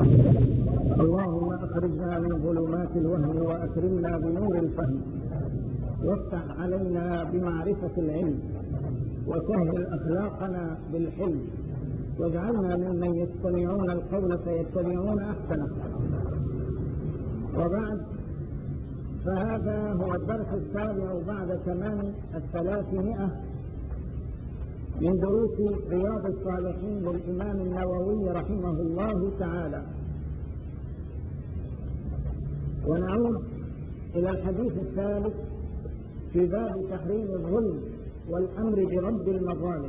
اللهم أخرجنا من ظلمات الوهم وأكرمنا بنور الفهم، وافتح علينا بمعرفة العلم، وسهل أخلاقنا بالحلم، واجعلنا ممن يستمعون القول فيتبعون أحسنه. وبعد، فهذا هو الدرس السابع بعد تمام 300 من دروس رياض الصالحين للإمام النووي رحمه الله تعالى، ونعود إلى الحديث الثالث في باب تحريم الظلم والأمر برد المظالم.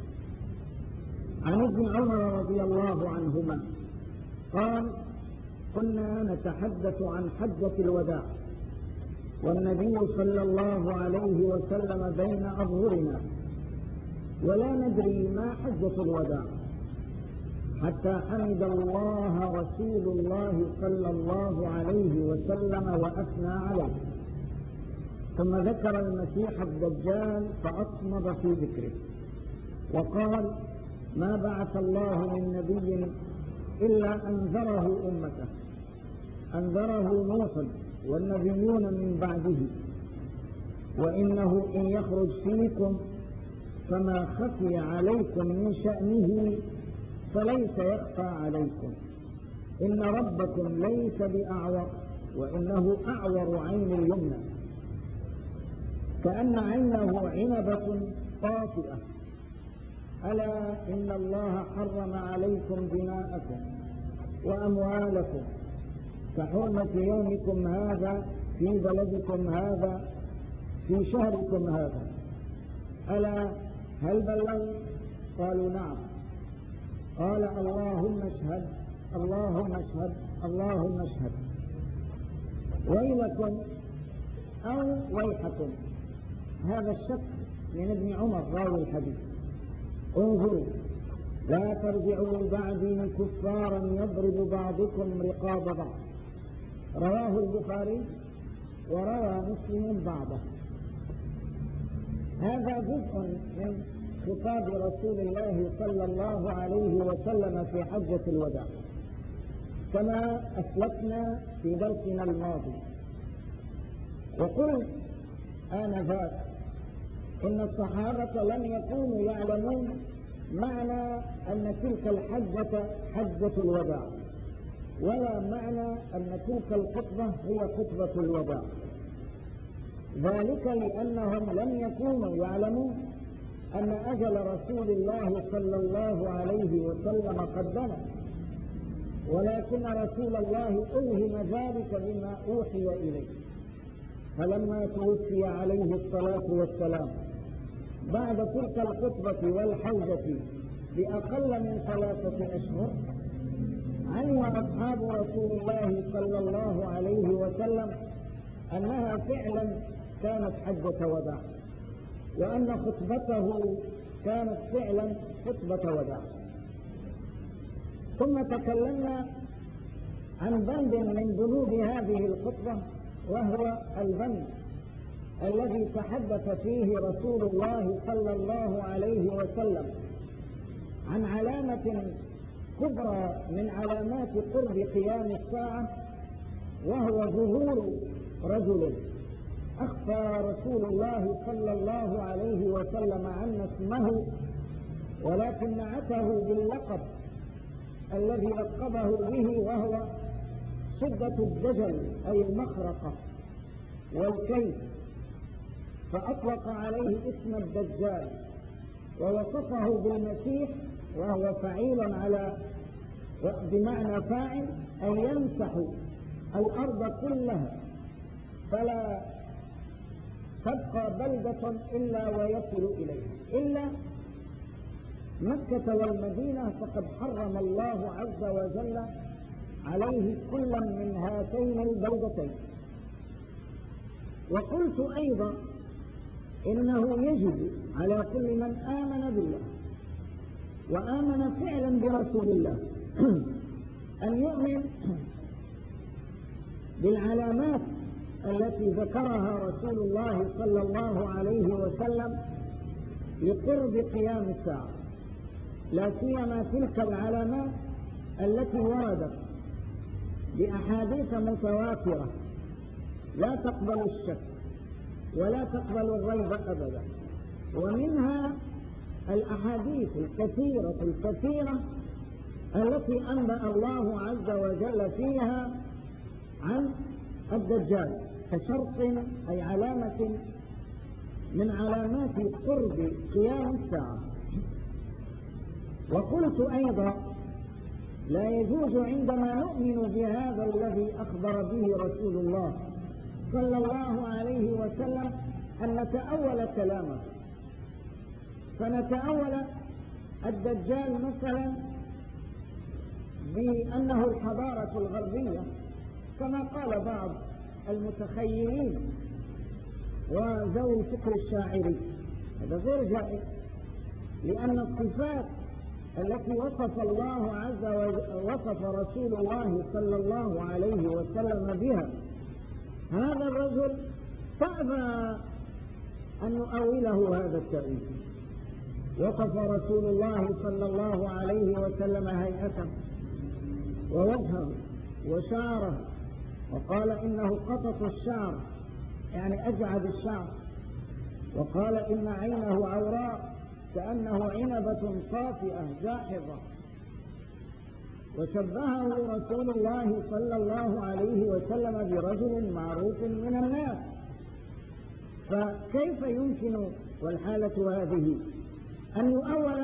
عن ابن عمر رضي الله عنهما قال: كنا نتحدث عن حجة الوداع والنبي صلى الله عليه وسلم بين أظهرنا، ولا ندري ما حجة الوداع، حتى حمد الله رسول الله صلى الله عليه وسلم وأثنى عليه، ثم ذكر المسيح الدجال فأطمد في ذكره، وقال: ما بعث الله من نبي إلا أنذره أمته، أنذره نوح والنبيون من بعده، وإنه إن يخرج فيكم فما خفي عليكم من شأنه فليس يخفى عليكم، إن ربكم ليس بأعور، وإنه أعور عين اليمنى، كأن عينه عنبة طافئة، ألا إن الله حرم عليكم دماءكم وأموالكم كحرمة يومكم هذا في بلدكم هذا في شهركم هذا، ألا هل بلغت؟ قالوا نعم. قال: اللهم اشهد، اللهم اشهد، اللهم اشهد. ويلكم أو ويحكم، هذا الشك من ابن عمر راوي الحديث. انظروا: لا ترجعوا بعدي كفارا يضرب بعضكم رقاب بعض. رواه البخاري وروى مسلم بعضه. هذا جزء من خطاب رسول الله صلى الله عليه وسلم في حجة الوداع، كما أسلفنا في درسنا الماضي. وقلت آنذاك إن الصحابة لم يكونوا يعلمون معنى أن تلك الحجة حجة الوداع، ولا معنى أن تلك الخطبة هي خطبة الوداع، ذلك لأنهم لم يكونوا يعلمون أن أجل رسول الله صلى الله عليه وسلم قد دنا، ولكن رسول الله ألهم ذلك بما أوحي إليه، فلما توفي عليه الصلاة والسلام بعد تلك الخطبة والحوزة بأقل من 3 أشهر، علم أصحاب رسول الله صلى الله عليه وسلم أنها فعلا كانت حجة وداع، وأن خطبته كانت فعلا خطبة وداع. ثم تكلمنا عن بند من بنود هذه الخطبة، وهو البند الذي تحدث فيه رسول الله صلى الله عليه وسلم عن علامة كبرى من علامات قرب قيام الساعة، وهو ظهور رجل أخفى رسول الله صلى الله عليه وسلم عنا اسمه، ولكن نعته باللقب الذي لقبه به، وهو شدة الدجل أي المخرقة والكيد، فأطلق عليه اسم الدجال، ووصفه بالمسيح، وهو فعيل على بمعنى فاعل، أن يمسح الأرض كلها فلا تبقى بلدة إلا ويصل إليها، إلا مكة والمدينة، فقد حرم الله عز وجل عليه كل من هاتين البلدتين. وقلت أيضا إنه يجب على كل من آمن بالله وآمن فعلا برسول الله أن يؤمن بالعلامات التي ذكرها رسول الله صلى الله عليه وسلم لقرب قيام الساعة، لا سيما تلك العلامات التي وردت بأحاديث متواترة لا تقبل الشك ولا تقبل الريب أبدا، ومنها الأحاديث الكثيرة التي أنبأ الله عز وجل فيها عن الدجال كشرط أي علامة من علامات قرب قيام الساعة. وقلت أيضا لا يجوز عندما نؤمن بهذا الذي أخبر به رسول الله صلى الله عليه وسلم أن نتأول كلامه، فنتأول الدجال مثلا بأنه الحضارة الغربية كما قال بعض المتخيلين وذوي الفكر الشاعري. هذا غير جائز، لأن الصفات التي وصف رسول الله صلى الله عليه وسلم بها هذا الرجل تأبى أن نؤوله هذا التأويل. وصف رسول الله صلى الله عليه وسلم هيئته ووجهه وشعره، وقال إنه قطط الشعر يعني أجعد الشعر، وقال إن عينه عوراء كأنه عنبة طافئة جاحظة، وشبهه رسول الله صلى الله عليه وسلم برجل معروف من الناس. فكيف يمكن والحالة هذه أن يؤول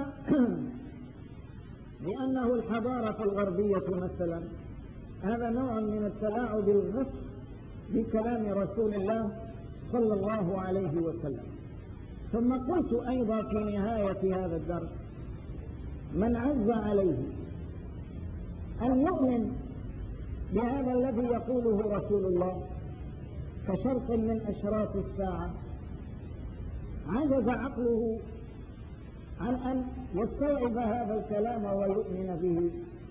بأنه الحضارة الغربية مثلا؟ هذا نوع من التلاعب الغث بكلام رسول الله صلى الله عليه وسلم. ثم قلت أيضا في نهاية هذا الدرس من عز عليه أن يؤمن بهذا الذي يقوله رسول الله كشرط من أشراط الساعة، عجز عقله عن أن يستوعب هذا الكلام ويؤمن به،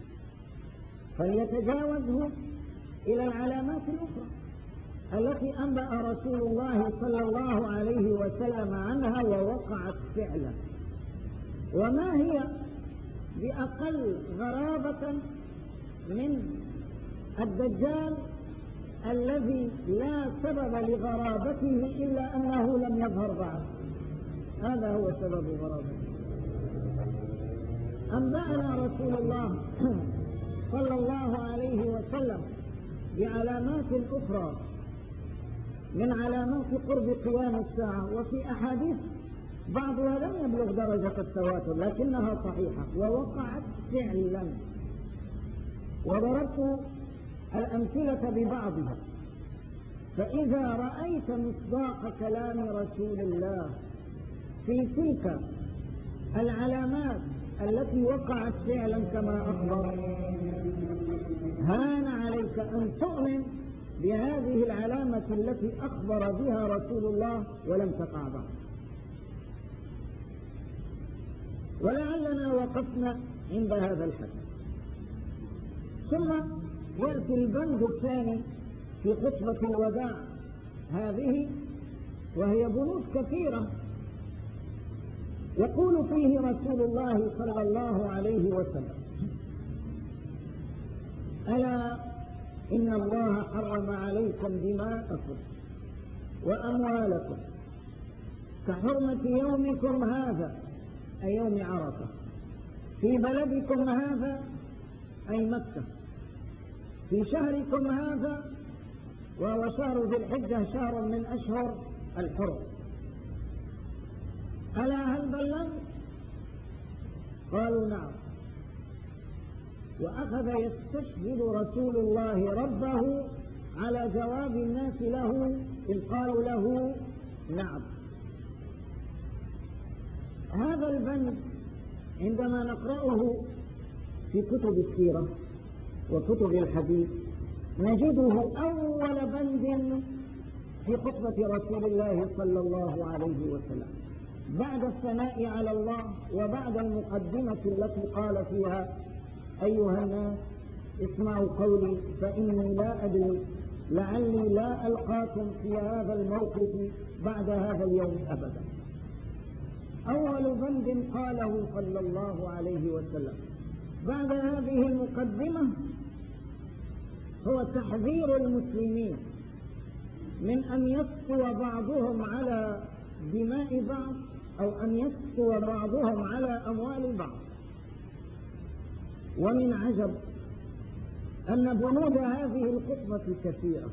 فليتجاوزه إلى العلامات الأخرى التي أنبأ رسول الله صلى الله عليه وسلم عنها ووقعت فعلا. وما هي بأقل غرابة من الدجال الذي لا سبب لغرابته إلا أنه لم يظهر بعد، هذا هو سبب غرابته. أنبأنا رسول الله صلى الله عليه وسلم بعلامات أخرى من علامات قرب قيام الساعة، وفي أحاديث بعضها لم يبلغ درجة التواتر لكنها صحيحة ووقعت فعلا، وضربت الأمثلة ببعضها. فإذا رأيت مصداق كلام رسول الله في تلك العلامات التي وقعت فعلا كما أخبر، هان عليك أن تؤمن بهذه العلامة التي أخبر بها رسول الله ولم تقع بعد. ولعلنا وقفنا عند هذا الحد. ثم يأتي البند الثاني في خطبة الوداع هذه، وهي بنود كثيرة يقول فيه رسول الله صلى الله عليه وسلم: ألا إن الله حرم عليكم دماءكم وأموالكم كحرمة يومكم هذا أي يوم عرفة في بلدكم هذا أي مكة في شهركم هذا، وهو شهر ذي الحجة شهر من أشهر الحرم. ألا هل بلغت؟ قالوا نعم. وأخذ يستشهد رسول الله ربه على جواب الناس له إذ قالوا له نعم. هذا البند عندما نقرأه في كتب السيرة وكتب الحديث نجده أول بند في خطبة رسول الله صلى الله عليه وسلم بعد الثناء على الله وبعد المقدمة التي قال فيها: أيها الناس اسمعوا قولي فإني لا أدري لعلي لا ألقاكم في هذا الموقف بعد هذا اليوم أبدا. أول بند قاله صلى الله عليه وسلم بعد هذه المقدمة هو تحذير المسلمين من أن يسطو بعضهم على دماء بعض أو أن يسطو بعضهم على أموال بعض. ومن عجب أن بنود هذه الخطبة كثيرة،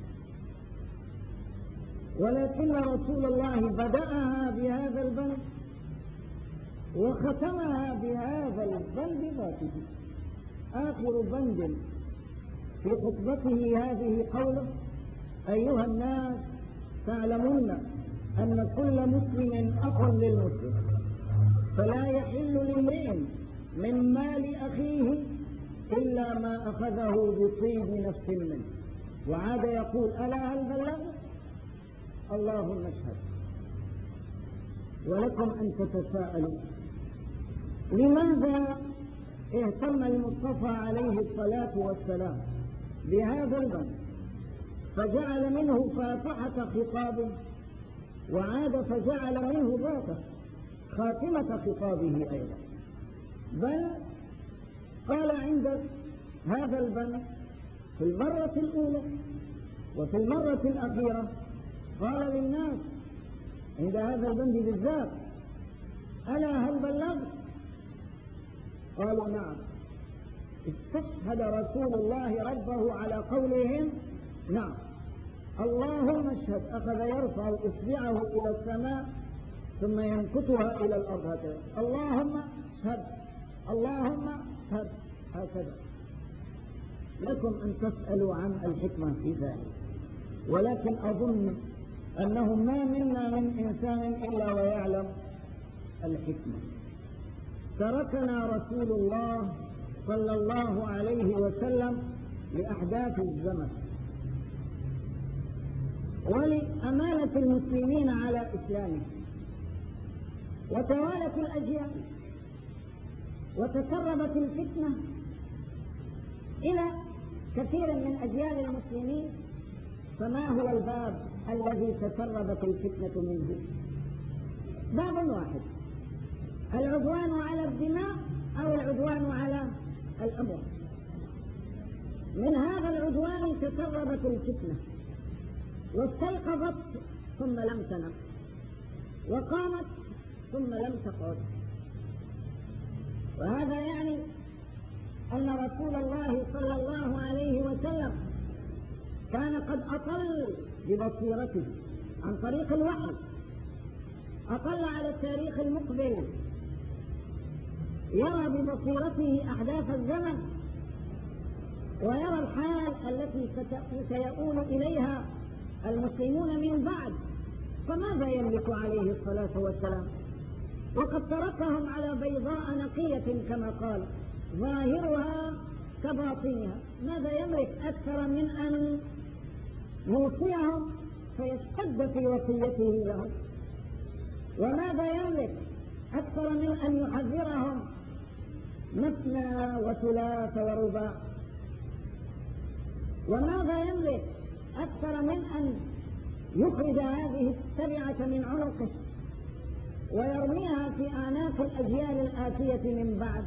ولكن رسول الله بدأها بهذا البند وختمها بهذا البند ذاته. آخر بند في خطبته هذه قوله: أيها الناس، تعلمون أن كل مسلم أخ للمسلم، فلا يحل لامرئ من مال أخيه إلا ما أخذه بطيب نفس منه. وعاد يقول: ألا هل بلغت؟ اللهم اشهد. ولكم أن تتساءلوا لماذا اهتم المصطفى عليه الصلاة والسلام بهذا البند فجعل منه فاتحة خطابه، وعاد فجعل منه ذاته خاتمة خطابه أيضا. بل قال عند هذا البند في المرة الأولى وفي المرة الأخيرة، قال للناس عند هذا البند بالذات: ألا هل بلغت؟ قالوا: نعم. استشهد رسول الله ربه على قولهم: نعم. اللهم اشهد. أخذ يرفع إصبعه إلى السماء ثم ينكتها إلى الأرض هكذا: اللهم اشهد، اللهم اشهد، هكذا. لكم أن تسألوا عن الحكمة في ذلك، ولكن أظن أنه ما منا من إنسان إلا ويعلم الحكمة. تركنا رسول الله صلى الله عليه وسلم لأحداث الزمن ولأمانة المسلمين على إسلامه، وتوالت الأجيال وتسربت الفتنة إلى كثير من أجيال المسلمين. فما هو الباب الذي تسربت الفتنة منه؟ باب واحد: العدوان على الدماء أو العدوان على الأموال. من هذا العدوان تسربت الفتنة واستيقظت ثم لم تنم، وقامت ثم لم تقعد. وهذا يعني أن رسول الله صلى الله عليه وسلم كان قد أطل ببصيرته عن طريق الوحي، أطل على التاريخ المقبل، يرى ببصيرته أحداث الزمن ويرى الحال التي سيؤول إليها المسلمون من بعد. فماذا يملك عليه الصلاة والسلام وقد تركهم على بيضاء نقية كما قال ظاهرها كباطنها؟ ماذا يملك أكثر من أن يوصيهم فيشتد في وصيته لهم؟ وماذا يملك أكثر من أن يحذرهم مثنى وثلاث ورباع؟ وماذا يملك أكثر من أن يخرج هذه التبعة من عنقه ويرميها في أعناق الأجيال الآتية من بعد؟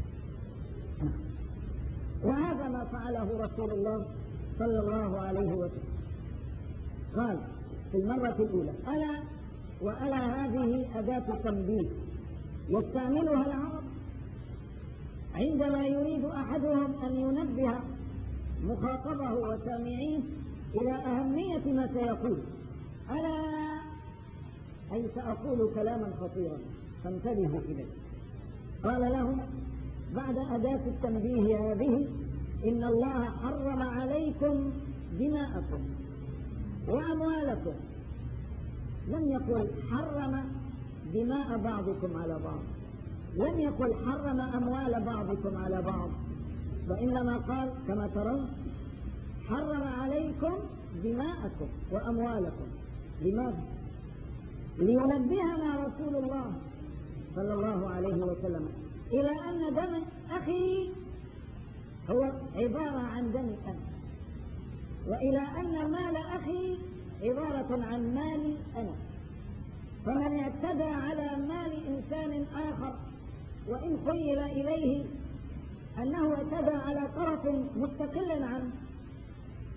وهذا ما فعله رسول الله صلى الله عليه وسلم. قال في المرة الأولى: ألا وألا هذه أداة تنبيه يستعملها العرب عندما يريد أحدهم أن ينبه مخاطبه وسامعيه إلى أهمية ما سيقول. ألا أي سأقول كلاما خطيرا فانتبهوا إليه. قال لهم بعد أداة التنبيه هذه: إن الله حرم عليكم دماءكم وأموالكم. لم يقل حرم دماء بعضكم على بعض، لم يقل حرم أموال بعضكم على بعض، وإنما قال كما ترون حرم عليكم دماءكم وأموالكم. لماذا؟ لينبهنا رسول الله صلى الله عليه وسلم إلى أن دم أخي هو عبارة عن دم أنا، وإلى أن مال أخي عبارة عن مالي أنا. فمن اعتدى على مال إنسان آخر وإن خيل إليه أنه اعتدى على طرف مستقل عنه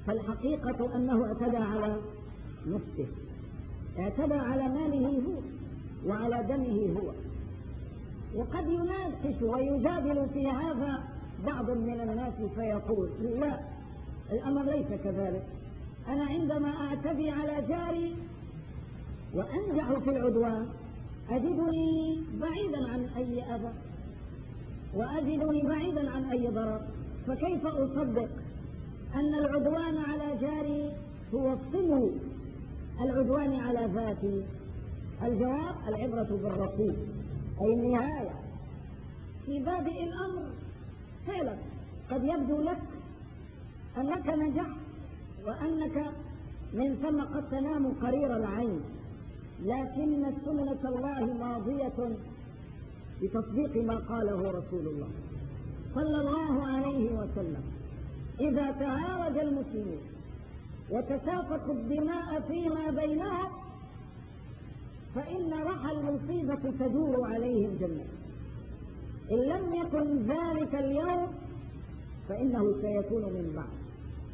فالحقيقة أنه اعتدى على نفسه، اعتدى على ماله هو وعلى دمه هو. وقد يناقش ويجادل في هذا بعض من الناس فيقول لا، الأمر ليس كذلك. أنا عندما أعتدي على جاري وأنجح في العدوان أجدني بعيدا عن أي أذى وأجدني بعيدا عن أي ضرر، فكيف أصدق أن العدوان على جاري هو صلو العدوان على ذاتي؟ الجواب: العبرة بالرصيد، أي النهاية. في بادئ الأمر فعلا قد يبدو لك أنك نجحت وأنك من ثم قد تنام قرير العين، لكن سنة الله ماضية بتصديق ما قاله رسول الله صلى الله عليه وسلم: إذا تعارج المسلمون وتسافكوا الدماء فيما بينهم فإن رحى المصيبة تدور عليهم جميعا، إن لم يكن ذلك اليوم فإنه سيكون من بعد.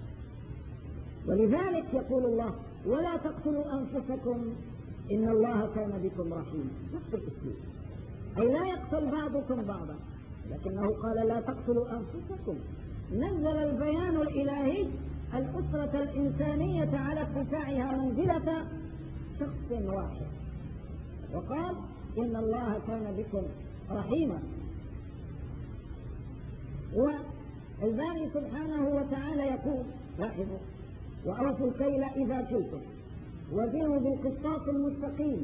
ولذلك يقول الله: ولا تقتلوا أنفسكم إن الله كان بكم رحيما. نفس الأسلوب، أي لا يقتل بعضكم بعضا، لكنه قال لا تقتلوا أنفسكم. نزل البيان الإلهي الأسرة الإنسانية على اتساعها منزلة شخص واحد، وقال إن الله كان بكم رحيما. والباري سبحانه وتعالى يقول: لاحظوا: وأوفوا الكيل إذا كلتم وزنوا بالقسطاس المستقيم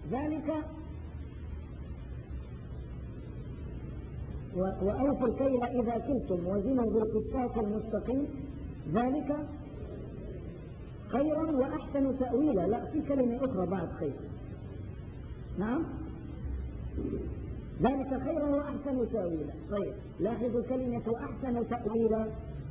وأوفوا الكيل إذا كلتم وزنوا بالقسطاس المستقيم ذلك خير وأحسن تأويلا. لا، في كلمة أخرى بعد خير. نعم، ذلك خير وأحسن تأويلا. طيب، لاحظوا كلمة أحسن تأويلا،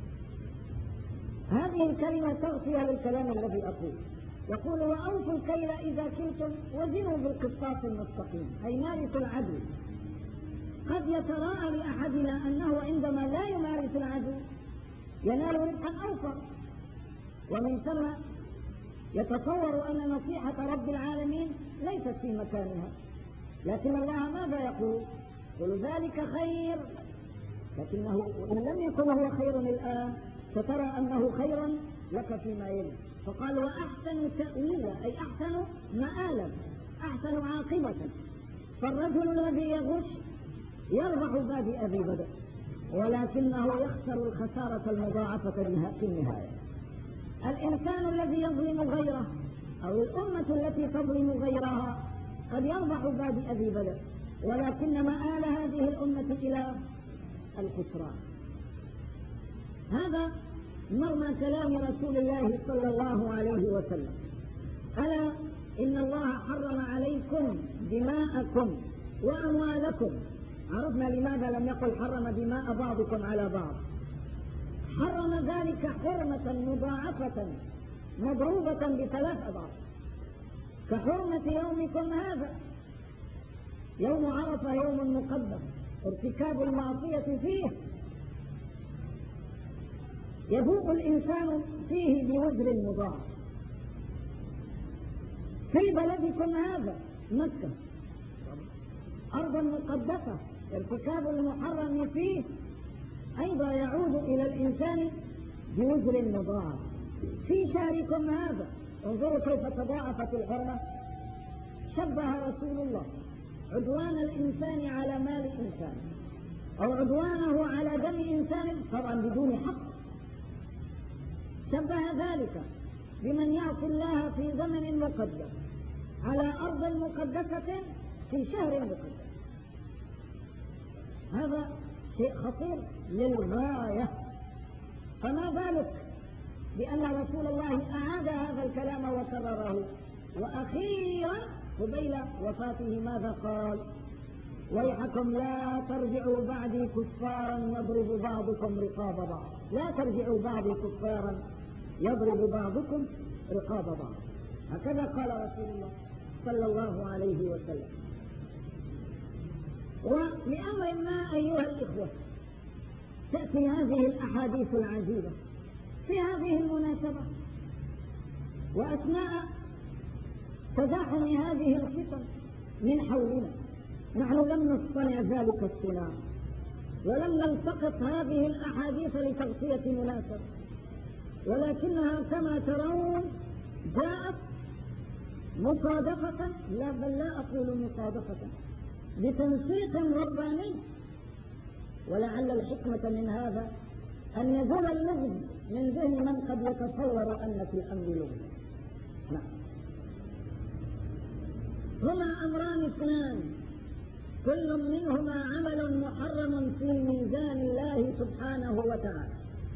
هذه الكلمة تغطية للكلام الذي أقول. يقول: وأوفوا الكيل إذا كلتم وزنوا بالقسطاس المستقيم، أي مارسوا العدل. قد يتراءى لأحدنا أنه عندما لا يمارس العدل ينال ربحا أوفر، ومن ثم يتصور أن نصيحة رب العالمين ليست في مكانها. لكن الله ماذا يقول؟ يقول: ذلك خير، لكنه إن لم يكن هو خير الآن سترى أنه خير لك فيما يلي. فقال: وأحسن تأويلا، أي أحسن مآلا، أحسن عاقبة. فالرجل الذي يغش يربح بادئ ذي بدء، ولكنه يخسر الخسارة المضاعفة في النهاية. الإنسان الذي يظلم غيره أو الأمة التي تظلم غيرها قد يربح بادئ ذي بدء، ولكن مآل هذه الأمة إلى الخسران. هذا مرمى كلام رسول الله صلى الله عليه وسلم: ألا إن الله حرم عليكم دماءكم وأموالكم. عرفنا لماذا لم يقل حرم دماء بعضكم على بعض. حرم ذلك حرمة مضاعفة مضروبة بثلاث أضعاف، كحرمة يومكم هذا. يوم عرفة يوم مقدس، ارتكاب المعصية فيه يبوء الإنسان فيه بوزر مضاعف. في بلدكم هذا مكة، أرض مقدسة، ارتكاب المحرم فيه أيضا يعود إلى الإنسان بوزر مضاعف. في شهركم هذا انظروا كيف تضاعفت الحرمة. شبه رسول الله عدوان الإنسان على مال إنسان أو عدوانه على دم إنسان، طبعا بدون حق، شبه ذلك بمن يعصي الله في زمن مقدس على أرض مقدسة في شهر مقدس. هذا شيء خطير للغاية. فما بالك بأن رسول الله أعاد هذا الكلام وكرره، وأخيرا قبيل وفاته ماذا قال؟ ويحكم لا ترجعوا بعدي كفارا يضرب بعضكم رقاب بعض. لا ترجعوا بعدي كفارا يضرب بعضكم رقاب بعض. هكذا قال رسول الله صلى الله عليه وسلم. ولأمر ما أيها الإخوة تأتي هذه الأحاديث العجيبة في هذه المناسبة وأثناء تزاحم هذه الفتن من حولنا، نحن لم نصطنع ذلك اصطناعا، ولم نلتقط هذه الأحاديث لتغطية مناسبة، ولكنها كما ترون جاءت مصادفة، لا بل لا أقول مصادفة، بتنسيق رباني. ولعل الحكمة من هذا أن يزول اللغز من ذهن من قد يتصور أن في الأمر لغز. نعم، هما أمران اثنان كل منهما عمل محرم في ميزان الله سبحانه وتعالى: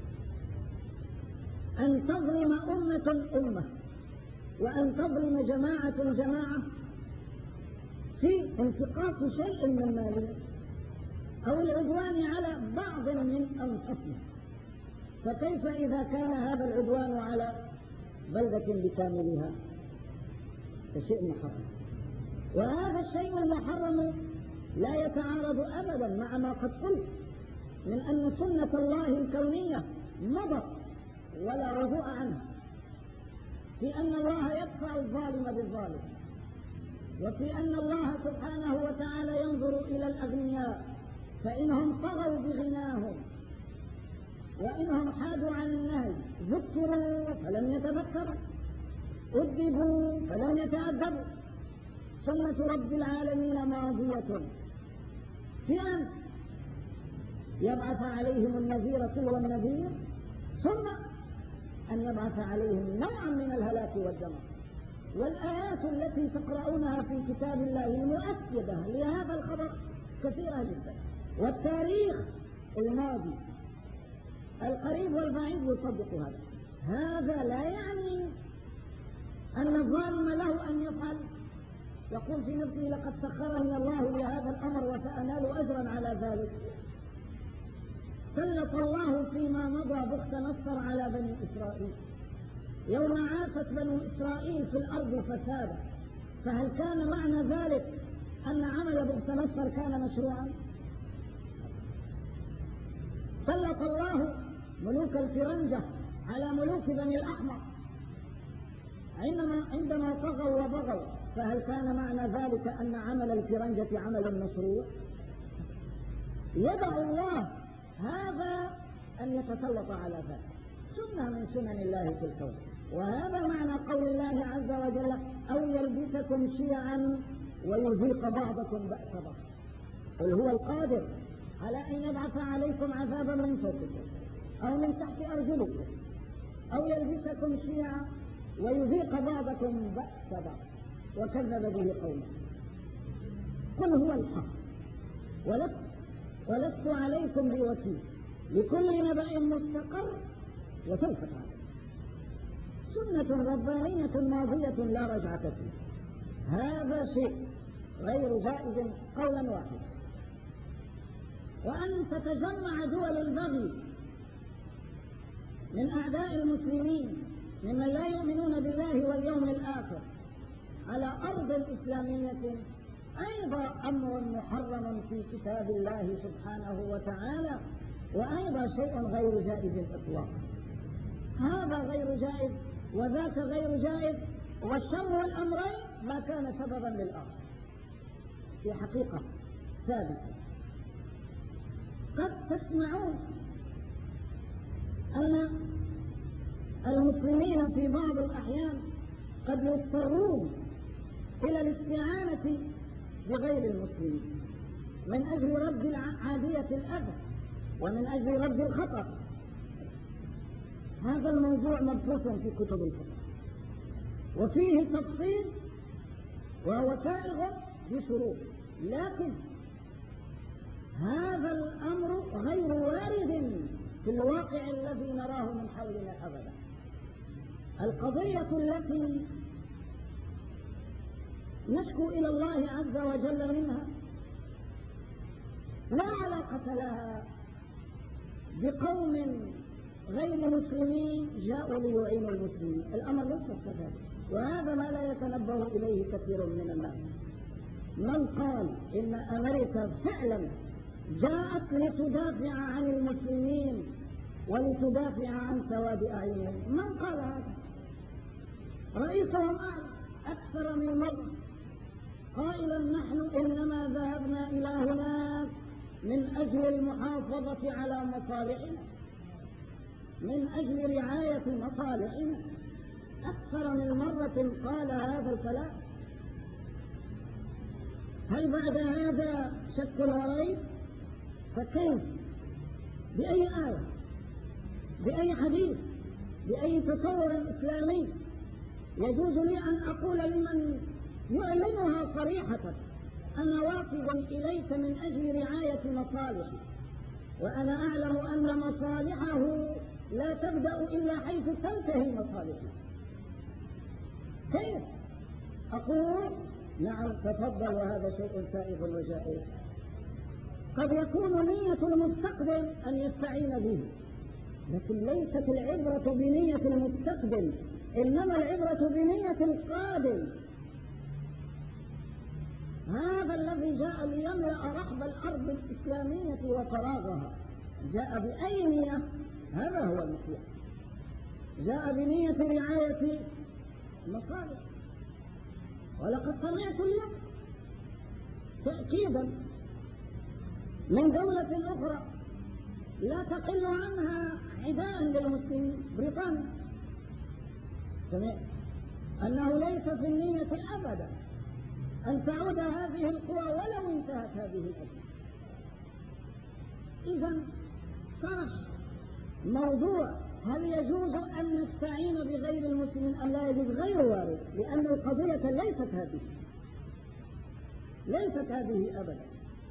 أن تظلم أمة وأن تظلم جماعة في انتقاص شيء من مالها أو العدوان على بعض من أنفسهم. فكيف إذا كان هذا العدوان على بلدة بكاملها؟ فشيء محرم، وهذا الشيء المحرم لا يتعارض أبدا مع ما قد قلت من أن سنة الله الكونية مضت ولا رجوع عنها، في أن الله يدفع الظالم بالظالم، وفي أن الله سبحانه وتعالى ينظر إلى الأغنياء فإنهم طغوا بغناهم وإنهم حادوا عن النهي ذكروا فلم يتذكروا، أدبوا فلم يتأدبوا. سنة رب العالمين ماضية في أن يبعث عليهم النذير تلو النذير، ثم أن يبعث عليهم نوعا من الهلاك والدمار. والآيات التي تقرؤونها في كتاب الله المؤكدة لهذا الخبر كثيرة جدا، والتاريخ الماضي القريب والبعيد يصدق هذا. هذا لا يعني أن الظالم له أن يفعل يقول في نفسه لقد سخرني الله لهذا الأمر وسأنال أجرا على ذلك. سلط الله فيما مضى بخت نصر على بني إسرائيل يوم عافت بنو إسرائيل في الأرض فسادا، فهل كان معنى ذلك أن عمل بخت نصر كان مشروعا؟ سلط الله ملوك الفرنجة على ملوك بني الأحمر عندما طغوا وبغوا، فهل كان معنى ذلك أن عمل الفرنجة عمل مشروع؟ يدع الله هذا أن يتسلط على ذلك، سنة من سنن الله في الكون. وهذا معنى قول الله عز وجل: أو يلبسكم شيعا ويذيق بعضكم بأس بعض. قل هو القادر على أن يبعث عليكم عذابا من فوقكم أو من تحت أرجلكم أو يلبسكم شيعا ويذيق بعضكم بأس بعض، وكذب به قومه. قل هو الحق ولست عليكم بوكيل، لكل نبأ مستقر وسوف تعلم. سنة ربانية ماضية لا رجعة فيه. هذا شيء غير جائز قولا واحدا. وأن تتجمع دول البغي من أعداء المسلمين ممن لا يؤمنون بالله واليوم الآخر على أرض إسلامية أيضا أمر محرم في كتاب الله سبحانه وتعالى، وأيضا شيء غير جائز إطلاقا. هذا غير جائز وذاك غير جائز، والشر الأمرين ما كان سببا للآخر في حقيقة ثابتة. قد تسمعون أن المسلمين في بعض الأحيان قد يضطرون إلى الاستعانة بغير المسلمين من أجل رد عادية الأذى ومن أجل رد الخطر. هذا الموضوع مبحوث في كتب الفقه وفيه تفصيل وهو سائغ بشروط، لكن هذا الأمر غير وارد في الواقع الذي نراه من حولنا أبدا. القضية التي نشكو إلى الله عز وجل منها لا علاقة لها بقوم غير مسلمين جاءوا ليعينوا المسلمين، الأمر ليس كذلك، وهذا ما لا يتنبه إليه كثير من الناس. من قال إن أمريكا فعلا جاءت لتدافع عن المسلمين ولتدافع عن سواد أعينهم. من قال هذا؟ رئيسهم أكثر من مرة قائلا نحن إنما ذهبنا إلى هناك من أجل المحافظة على مصالحنا، من أجل رعاية مصالحنا. أكثر من مرة قال هذا الكلام. هل بعد هذا شك وريب؟ فكيف؟ بأي آية؟ بأي حديث؟ بأي تصور إسلامي يجوز لي أن أقول لمن يعلنها صريحة أنا وافد إليك من أجل رعاية مصالحي، وأنا أعلم أن مصالحه لا تبدأ إلا حيث تنتهي مصالحه؟ كيف أقول نعم تفضل وهذا شيء سائغ وجائز؟ قد يكون نية المستقبل أن يستعين به، لكن ليست العبرة بنية المستقبل، إنما العبرة بنية القادم. هذا الذي جاء ليملأ رحب الأرض الإسلامية وفراغها جاء بأي نية؟ هذا هو المقياس. جاء بنية رعاية مصالح. ولقد سمعت اليوم تأكيدا من دولة أخرى لا تقل عنها عداء للمسلمين، بريطانيا، سمعت أنه ليس في النية أبدا أن تعود هذه القوى ولو انتهت هذه الأزمة. إذن طرح موضوع هل يجوز أن نستعين بغير المسلمين أم لا يجوز غير وارد، لأن القضية ليست هذه أبدا.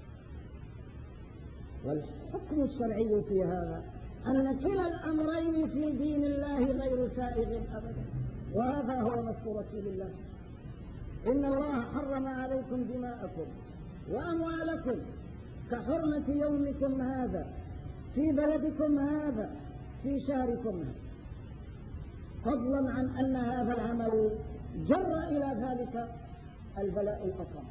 والحكم الشرعي في هذا أن كلا الأمرين في دين الله غير سائغ أبدا، وهذا هو نص رسول الله. إن الله حرم عليكم دماءكم وأموالكم كحرمة يومكم هذا في بلدكم هذا في شهركم هذا، فضلا عن أن هذا العمل جر إلى ذلك البلاء الأطم.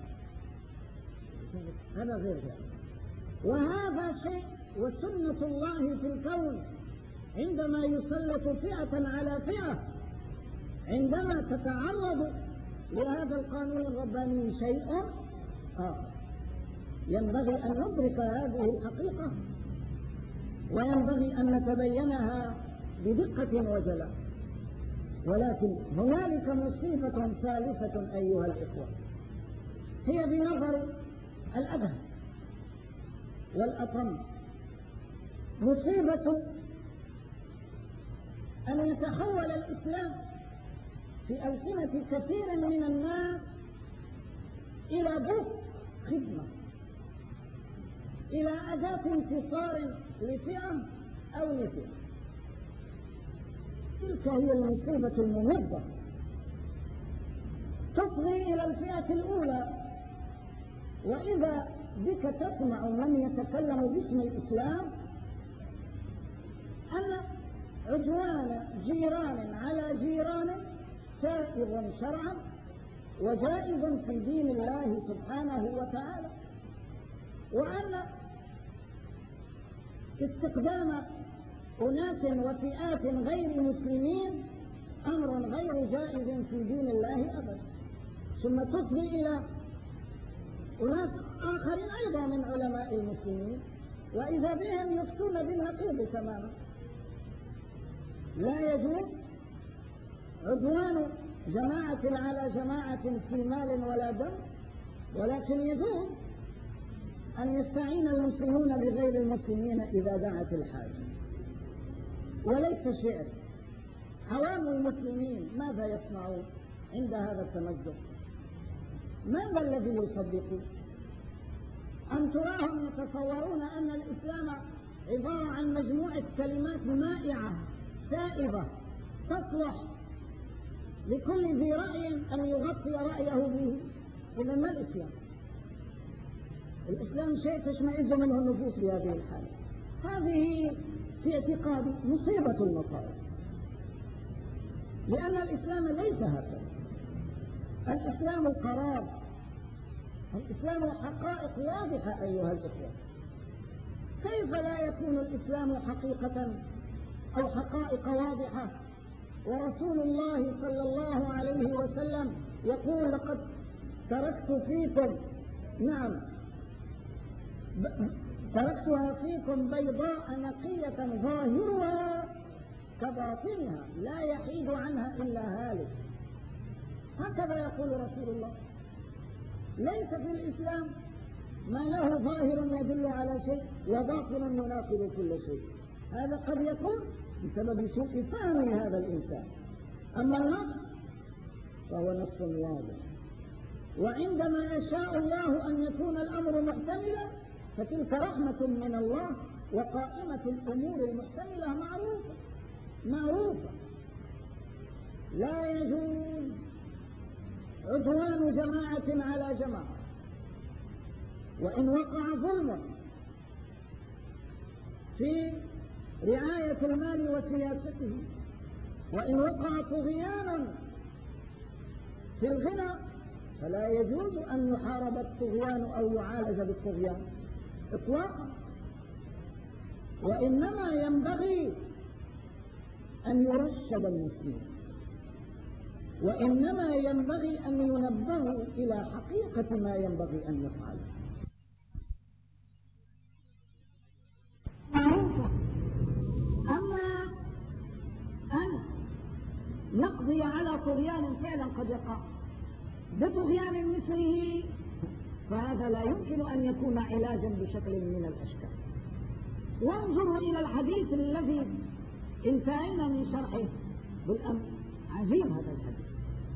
هذا غير ذلك، وهذا شيء وسنة الله في الكون. عندما يسلط فئة على فئة، عندما تتعرض لهذا القانون الرباني شيء آخر، ينبغي أن ندرك هذه الحقيقة وينبغي أن نتبينها بدقة وجلاء. ولكن هنالك مصيبة ثالثة أيها الإخوة، هي بنظر الأدهى والأطم، مصيبة أن يتحول الإسلام في ألسنة كثير من الناس إلى بوق خدمة، إلى أداة انتصار لفئة أو لفئة. تلك هي المصيبة الممدة، تصغي إلى الفئة الأولى. وإذا بك تسمع من يتكلم باسم الإسلام أن عدوان جيران على جيران سائغ شرعا وجائز في دين الله سبحانه وتعالى، وأن استخدام أناس وفئات غير مسلمين أمر غير جائز في دين الله أبدا. ثم تصغي إلى أناس آخرين أيضا من علماء المسلمين، وإذا بهم يفتون بالنقيض تماما. لا يجوز عدوان جماعة على جماعة في مال ولا دم، ولكن يجوز أن يستعين المسلمون بغير المسلمين إذا دعت الحاجة. وليس شعر، عوام المسلمين ماذا يصنعون عند هذا التمزق؟ ماذا الذي يصدقون؟ أم تراهم يتصورون أن الإسلام عبارة عن مجموعة كلمات مائعة سائبة تصلح لكل ذي رأي أن يغطي رأيه به؟ إذا ما الإسلام؟ الإسلام شيء تشمئز منه النفوس في هذه الحالة. هذه في اعتقادي مصيبة المصائب، لأن الإسلام ليس هكذا. الإسلام قرار، الإسلام حقائق واضحة أيها الإخوة. كيف لا يكون الإسلام حقيقة أو حقائق واضحة. ورسول الله صلى الله عليه وسلم يقول: لقد تركت فيكم تركتها فيكم بيضاء نقية ظاهرها كباطنها لا يحيد عنها إلا هالك. هكذا يقول رسول الله. ليس في الإسلام ما له ظاهر يدل على شيء وباطن يناقض كل شيء. هذا قد يكون بسبب سوء فهم هذا الإنسان. أما النص فهو نص واضح. وعندما يشاء الله أن يكون الأمر محتملا فتلك رحمة من الله، وقائمة الأمور المحتملة معروفة. لا يجوز عدوان جماعة على جماعة، وإن وقع ظلم في رعاية المال وسياسته، وإن وقع طغيان في الغنى، فلا يجوز أن يحارب الطغيان أو يعالج بالطغيان إطلاقا. وإنما ينبغي أن يرشد المسلمين، وإنما ينبغي أن ينبهوا إلى حقيقة ما ينبغي أن يفعل. معروفة. أما أن نقضي على طغيان فعلا قد يقع بطغيان مثله، فهذا لا يمكن أن يكون علاجا بشكل من الأشكال. وانظروا إلى الحديث الذي انتهينا من شرحه بالأمس. عجيب هذا الحديث.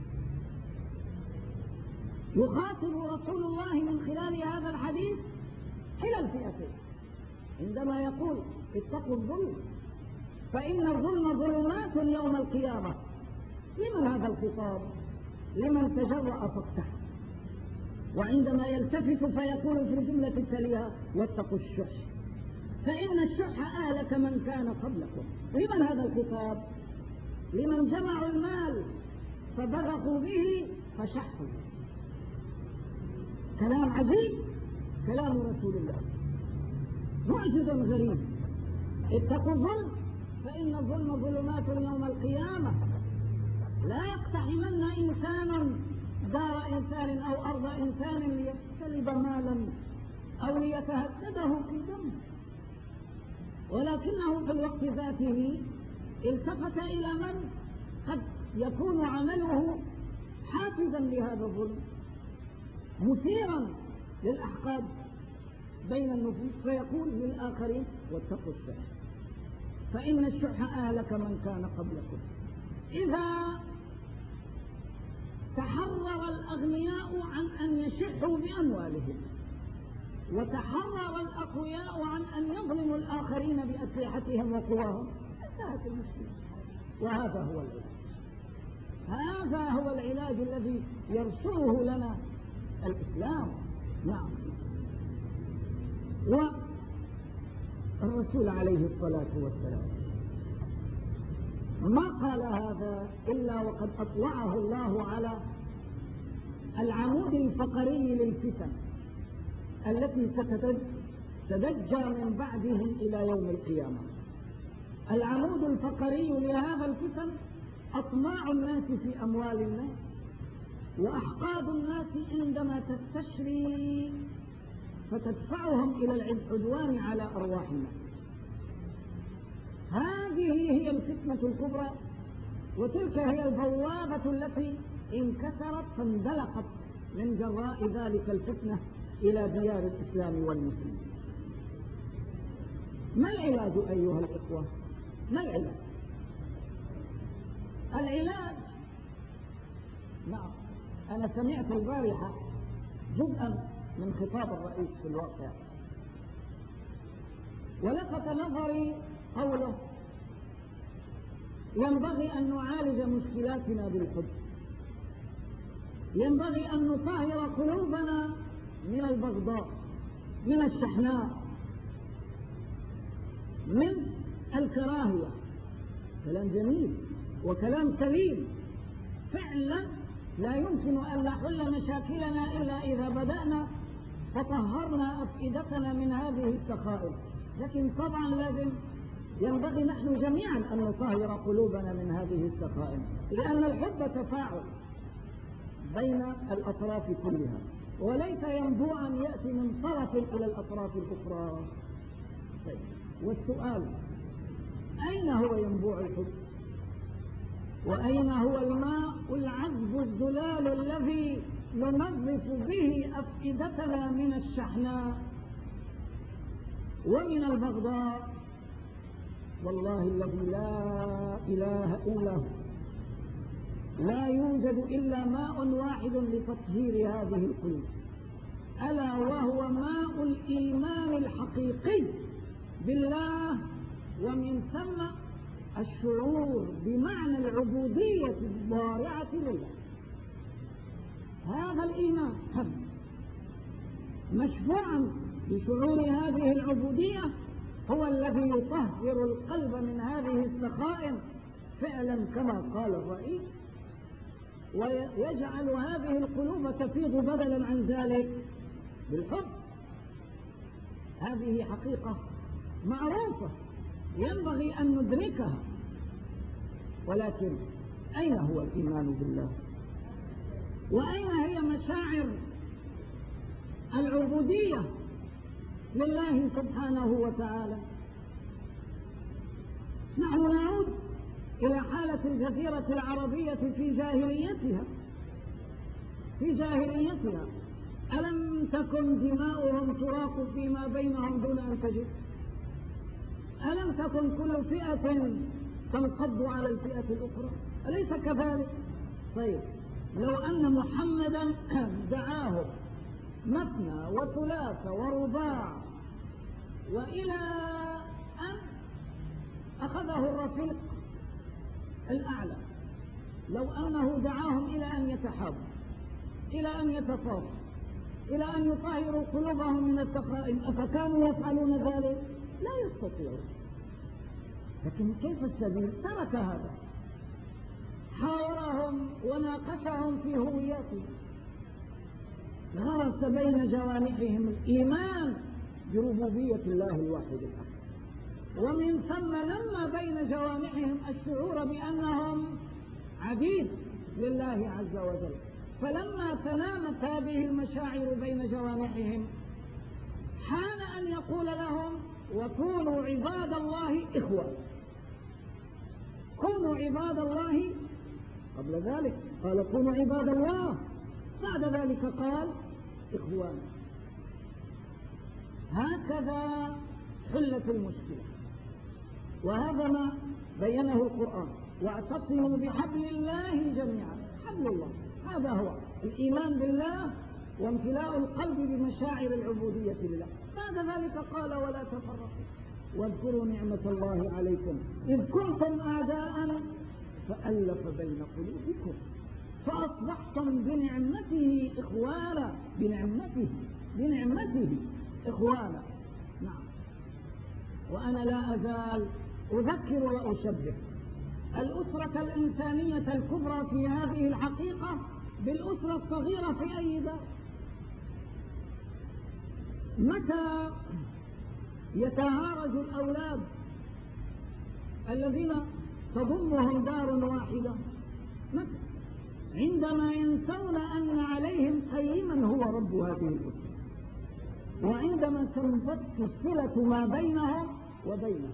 يخاطب رسول الله من خلال هذا الحديث إلى الفئتين عندما يقول: اتقوا الظلم فإن الظلم ظلمات يوم القيامة. لمن هذا الخطاب؟ لمن تجرأ فاقتحم. وعندما يلتفت فيقول في الجملة التالية: واتقوا الشح فإن الشح أهلك من كان قبلكم. لمن هذا الخطاب؟ لمن جمعوا المال فبغوا به فشحوا. كلام عجيب، كلام رسول الله، معجز غريب. اتقوا الظلم فإن الظلم ظلمات يوم القيامة. لا يقتحمن إنسان دار إنسان أو أرض إنسان ليستلب مالا أو ليتهدده في دمه، ولكنه في الوقت ذاته التفت إلى من قد يكون عمله حافزا لهذا الظلم، مثيرا للأحقاد بين النفوس، فيقول للآخرين: واتقوا الشح فإن الشح أهلك من كان قبلكم. إذا تحرر الأغنياء عن أن يشحوا بأموالهم، وتحرر الأقوياء عن أن يظلموا الآخرين بأسلحتهم وقواهم، انتهت المشكلة. وهذا هو العلاج. هذا هو العلاج الذي يرسله لنا الإسلام. نعم. والرسول عليه الصلاة والسلام ما قال هذا إلا وقد أطلعه الله على العمود الفقري للفتن التي ستتدجى من بعدهم إلى يوم القيامة. العمود الفقري لهذا الفتن أطماع الناس في أموال الناس، وأحقاد الناس عندما تستشري فتدفعهم إلى العدوان على أرواح الناس. هذه هي الفتنة الكبرى، وتلك هي البوابة التي انكسرت فاندلقت من جراء ذلك الفتنة إلى ديار الإسلام والمسلمين. ما العلاج أيها الإخوة؟ ما العلاج؟ العلاج، نعم، أنا سمعت البارحة جزءا من خطاب الرئيس في الواقع، ولفت نظري قوله: ينبغي أن نعالج مشكلاتنا بالحب، ينبغي أن نطهر قلوبنا من البغضاء، من الشحناء، من الكراهية. كلام جميل وكلام سليم. فعلا لا يمكن أن نحل مشاكلنا إلا إذا بدأنا فطهرنا أفئدتنا من هذه السخائف. لكن طبعا لازم ينبغي نحن جميعا أن نطهر قلوبنا من هذه السقائم، لأن الحب تفاعل بين الأطراف كلها، وليس ينبوع أن يأتي من طرف إلى الأطراف الأخرى. طيب، والسؤال: أين هو ينبوع الحب؟ وأين هو الماء العذب الزلال الذي ننظف به أفئدتنا من الشحناء ومن البغضاء؟ والله الذي لا إله إلا هو، لا يوجد إلا ماء واحد لتطهير هذه القلوب، ألا وهو ماء الإيمان الحقيقي بالله، ومن ثم الشعور بمعنى العبودية الضارعة لله. هذا الإيمان مشبوعا بشعور هذه العبودية هو الذي يطهر القلب من هذه السقائم فعلا كما قال الرئيس، ويجعل هذه القلوب تفيض بدلا عن ذلك بالحب. هذه حقيقة معروفة ينبغي أن ندركها، ولكن أين هو الإيمان بالله؟ وأين هي مشاعر العبودية لله سبحانه وتعالى؟ نحن نعود إلى حالة الجزيرة العربية في جاهليتها. ألم تكن دماؤهم تراق فيما بينهم دون أن تجد؟ ألم تكن كل فئة تنقض على الفئة الأخرى؟ أليس كذلك؟ طيب، لو أن محمدا دعاهم مثنى وثلاث ورباع، وإلى أن أخذه الرفيق الأعلى، لو أنه دعاهم إلى أن يتحابوا، إلى أن يتصافوا، إلى أن يطهروا قلوبهم من السقائم، أفكانوا يفعلون ذلك؟ لا يستطيعون. لكن كيف السبيل؟ ترك هذا، حاورهم وناقشهم في هوياتهم، غرس بين جوانحهم الإيمان بربوبية الله الواحد الأحد، ومن ثم نمى بين جوانحهم الشعور بأنهم عبيد لله عز وجل. فلما تنامت هذه المشاعر بين جوانحهم حان أن يقول لهم: وكونوا عباد الله إخوة. كونوا عباد الله، قبل ذلك قال كونوا عباد الله، بعد ذلك قال إخوان. هكذا حلت المشكلة، وهذا ما بينه القرآن: واعتصموا بحبل الله جميعا. حبل الله هذا هو الإيمان بالله وامتلاء القلب بمشاعر العبودية لله. بعد ذلك قال: ولا تفرقوا واذكروا نعمة الله عليكم إذ كنتم أعداء فألف بين قلوبكم فأصبحتم بنعمته إخوانا. بنعمته إخوانا. نعم. وأنا لا أزال أذكر وأشبه الأسرة الإنسانية الكبرى في هذه الحقيقة بالأسرة الصغيرة في أي دار. متى يتعارج الأولاد الذين تضمهم دار واحدة؟ متى؟ عندما ينسون أن عليهم قيما هو رب هذه الأسرة، وعندما تنفك الصلة ما بينهم وبينه،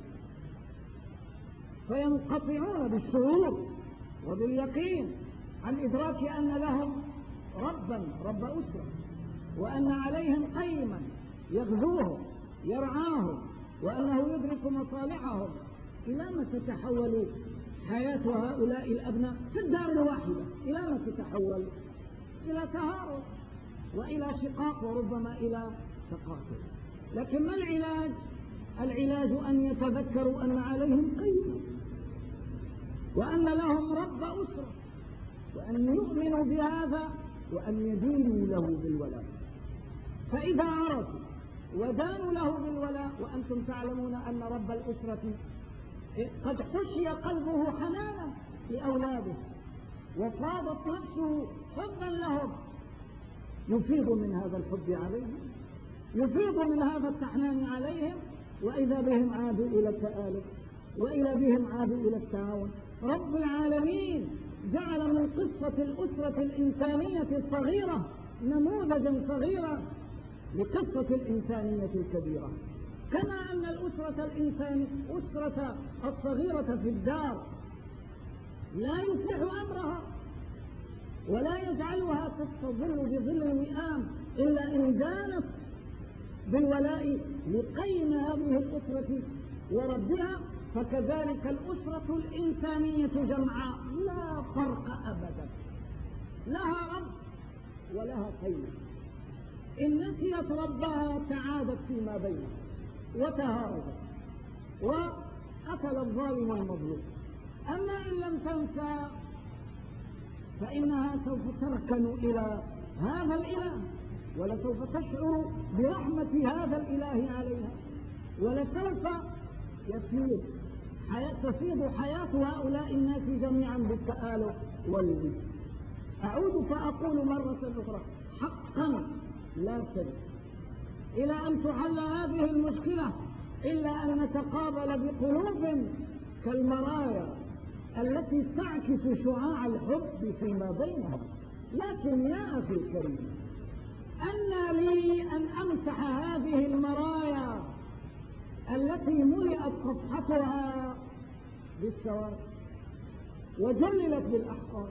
فينقطعون بالشعور وباليقين عن إدراك أن لهم رب أسرة، وأن عليهم قيما يغذوهم يرعاهم، وأنه يدرك مصالحهم. إلى ما تتحول حياة هؤلاء الأبناء في الدار الواحدة؟ إلى ما تتحول؟ إلى تهارب وإلى شقاق وربما إلى تقاتل. لكن ما العلاج؟ العلاج أن يتذكروا أن عليهم قيم، وأن لهم رب أسرة، وأن يؤمنوا بهذا، وأن يدينوا له بالولاء. فإذا عرفوا ودانوا له بالولاء، وأنتم تعلمون أن رب الأسرة قد حشي قلبه حنانا لأولاده، وفاضت نفسه حبا لهم، يفيض من هذا الحب عليهم، يفيض من هذا التحنان عليهم، وإذا بهم عادوا إلى التآلف وإلى بهم عادوا إلى التعاون. رب العالمين جعل من قصة الأسرة الإنسانية الصغيرة نموذجا صغيرا لقصة الإنسانية الكبيرة. كما أن الأسرة الصغيرة في الدار لا يصلح أمرها ولا يجعلها تستظل بظل الوئام إلا إن دانت بالولاء لقيم هذه الأسرة وربها، فكذلك الأسرة الإنسانية جمعاء لا فرق أبدا، لها رب ولها قيم. إن نسيت ربها تعادت فيما بينها وتهاربت وقتل الظالم المظلوم. أما إن لم تنسى فإنها سوف تركن إلى هذا الإله، ولسوف تشعر برحمة هذا الإله عليها، ولسوف تفيض حياة هؤلاء الناس جميعا بالتآلف والود. أعود فأقول مرة أخرى: حقا لا سبيل إلى أن تحل هذه المشكلة إلا أن نتقابل بقلوب كالمرايا التي تعكس شعاع الحب فيما بينها. لكن يا أخي الكريم، أنى لي أن أمسح هذه المرايا التي ملئت صفحتها بالسواد وجللت بالأحقاد؟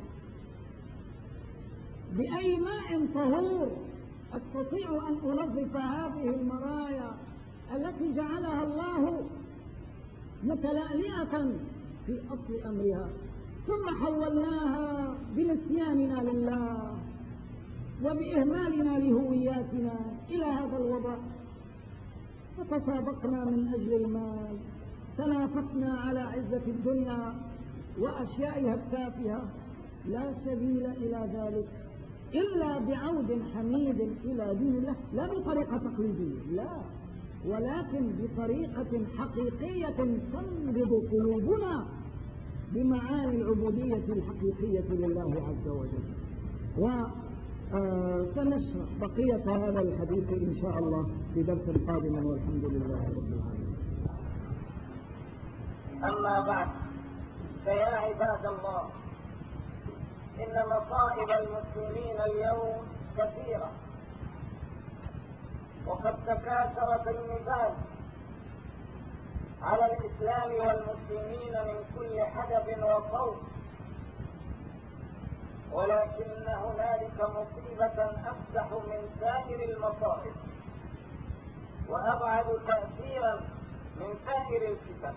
بأي ماء طهور أستطيع أن أنظف هذه المرايا التي جعلها الله متلألئة في أصل أمرها، ثم حولناها بنسياننا لله وبإهمالنا لهوياتنا إلى هذا الوضع؟ فتسابقنا من أجل المال، تنافسنا على عزة الدنيا وأشيائها التافهة. لا سبيل إلى ذلك إلا بعود حميد إلى دين الله، لا بطريقة تقليدية، لا، ولكن بطريقة حقيقية تنبض قلوبنا بمعاني العبودية الحقيقية لله عز وجل. وسنشرح بقية هذا الحديث إن شاء الله في درس قادم، والحمد لله رب العالمين. أما بعد، فيا عباد الله، إن مصائب المسلمين اليوم كثيرة، وقد تكاثرت النزال على الإسلام والمسلمين من كل حدب وصوب، ولكن هنالك مصيبة أفزح من سائر المصائب وأبعد تأثيرا من سائر الفتن.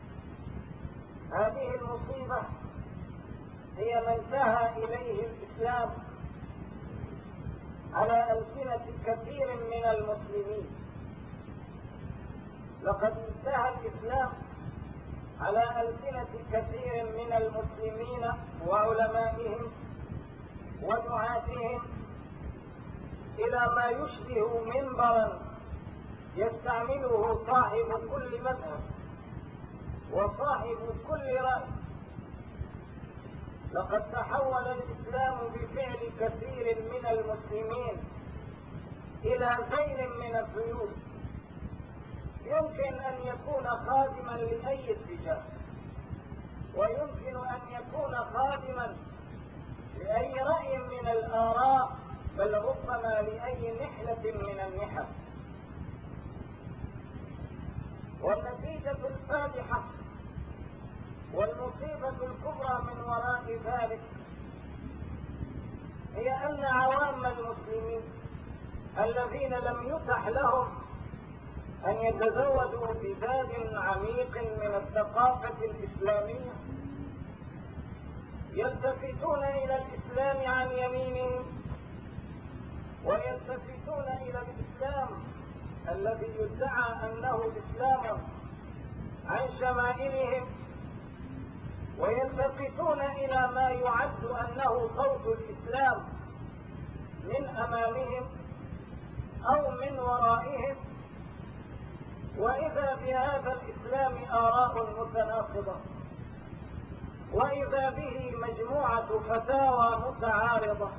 هذه المصيبة هي ما انتهى إليه الإسلام على ألسنة كثير من المسلمين. لقد انتهى الإسلام على ألسنة كثير من المسلمين وعلمائهم ودعاتهم إلى ما يشبه منبرا يستعمله صاحب كل مذهب وصاحب كل رأي. لقد تحول الإسلام بفعل كثير من المسلمين إلى زين من الزيوت، يمكن أن يكون خادما لأي اتجاه، ويمكن أن يكون خادما لأي رأي من الآراء، بل ربما لأي نحلة من النحل. والنتيجة الفادحة والمصيبة الكبرى من وراء ذلك هي أن عوام المسلمين الذين لم يتح لهم أن يتزودوا بزاد عميق من الثقافة الإسلامية يلتفتون إلى الإسلام عن يمينهم، ويلتفتون إلى الإسلام الذي يدعى أنه إسلام عن شمائلهم، ويلتفتون إلى ما يعد أنه صوت الإسلام من أمامهم أو من ورائهم، وإذا بهذا الإسلام آراء متناقضة، وإذا به مجموعة فتاوى متعارضة،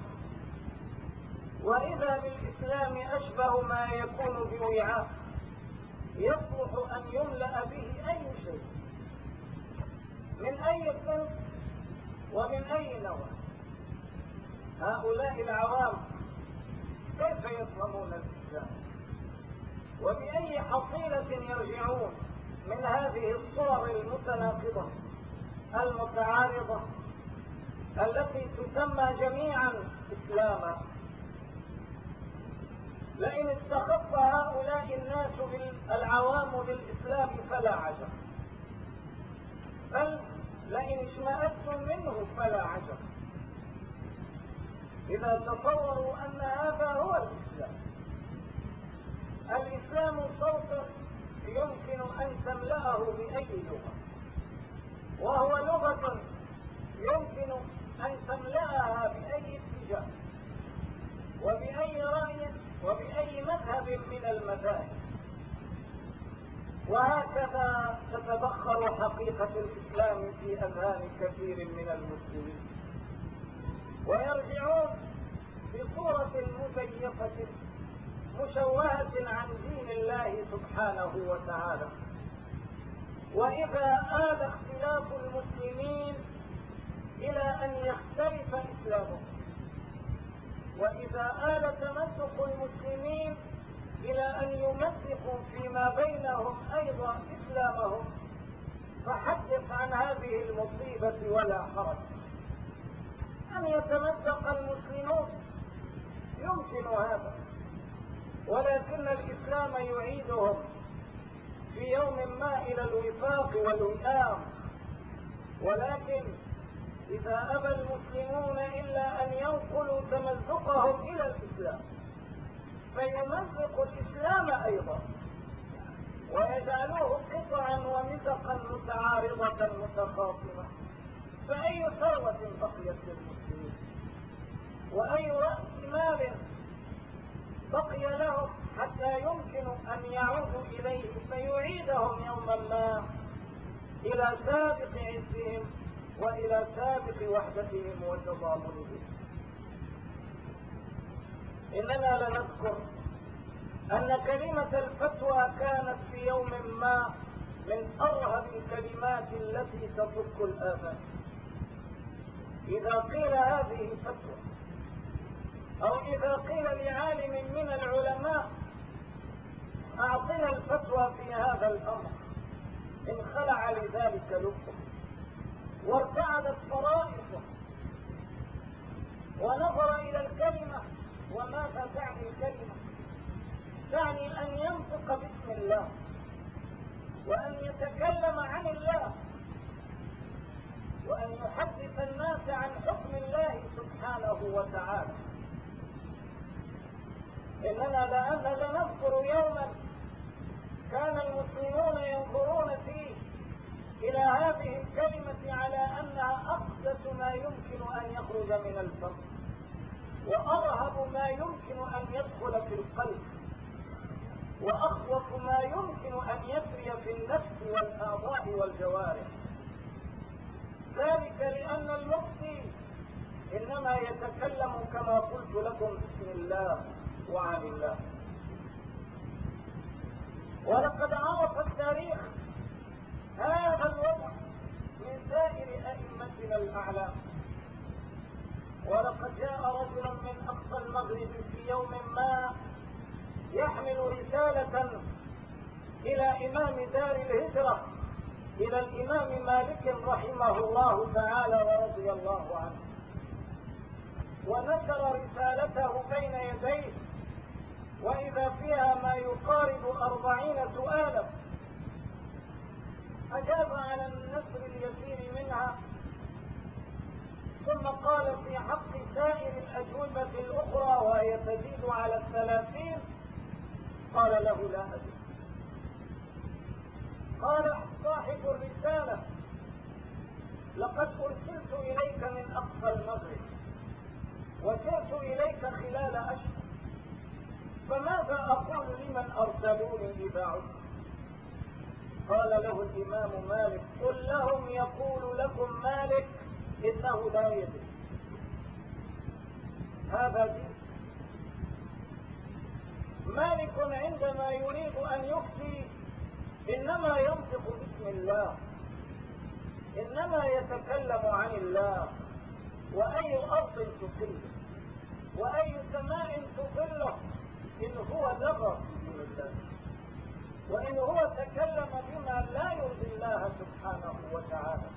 وإذا بالإسلام أشبه ما يكون بوعاء يصلح أن يملأ به أي شيء، أي صنف ومن أي نوع. هؤلاء العوام كيف يفهمون الإسلام؟ وبأي حصيلة يرجعون من هذه الصور المتناقضة المتعارضة التي تسمى جميعا إسلاما؟ لئن استخف هؤلاء الناس العوام بالإسلام فلا عجب، بل لئن اشمأزوا منه فلا عجب إذا تصوروا أن هذا هو الإسلام. الإسلام صوت يمكن أن تملأه بأي لغة، وهو لغة يمكن أن تملأها بأي اتجاه وبأي رأي وبأي مذهب من المذاهب. وهكذا تتبخر حقيقة الإسلام في أذهان كثير من المسلمين، ويرجعون بصورة مزيفة مشوهة عن دين الله سبحانه وتعالى. وإذا آل اختلاف المسلمين إلى أن يختلف إسلامهم، وإذا آل تمزق المسلمين إلى أن يمزقوا فيما بينهم أيضا إسلامهم، فحدث عن هذه المصيبة ولا حرج. أن يتمزق المسلمون يمكن هذا، ولكن الإسلام يعيدهم في يوم ما إلى الوفاق والوئام. ولكن إذا أبى المسلمون إلا أن ينقلوا تمزقهم إلى الإسلام فيمزق الإسلام أيضا ويجعلوه قطعا ومزقا متعارضة متخاصمة، فأي ثروة بقيت للمسلمين وأي رأس مال بقي لهم حتى يمكن أن يعودوا إليه فيعيدهم يوما ما إلى سابق عزهم وإلى سابق وحدتهم وتضامنهم. إننا لنذكر أن كلمة الفتوى كانت في يوم ما من أرهب الكلمات التي تفك الآذان. إذا قيل هذه فتوى أو إذا قيل لعالم من العلماء أعطنا الفتوى في هذا الأمر، انخلع لذلك لبه وارتعدت فرائصه ونظر إلى الكلمة. وماذا تعني الكلمة؟ تعني أن ينطق باسم الله وأن يتكلم عن الله وأن يحدث الناس عن حكم الله سبحانه وتعالى. إننا لنذكر يوما كان المسلمون ينظرون فيه إلى هذه الكلمة على أنها أقدس ما يمكن أن يخرج من الفم وأرهب ما يمكن أن يدخل في القلب وأخوف ما يمكن أن يسري في النفس والأعضاء والجوارح. ذلك لأن المفتي إنما يتكلم كما قلت لكم بسم الله وعن الله. ولقد عرف التاريخ هذا الوضع من سائر أئمتنا الأعلام. ولقد جاء رجل من أقصى المغرب في يوم ما يحمل رسالة إلى إمام دار الهجرة، إلى الإمام مالك رحمه الله تعالى ورضي الله عنه، ونشر رسالته بين يديه وإذا فيها ما يقارب 40 سؤالا. أجاب على النسر اليسير منها ثم قال في حق سائر الأجوبة الأخرى وهي تزيد على 30 قال له لا أدري. قال صاحب الرسالة لقد أرسلت إليك من أقصى المغرب وسرت إليك خلال أشهر، فماذا أقول لمن أرسلوني إذا عدت؟ قال له الإمام مالك قل لهم يقول لكم مالك إنه لا يدري. هذا دين. مالك عندما يريد أن يفتي إنما ينطق باسم الله، إنما يتكلم عن الله. وأي أرض تقله وأي سماء تظله إن هو لغى في دين الله، وإن هو تكلم بما لا يرضي الله سبحانه وتعالى.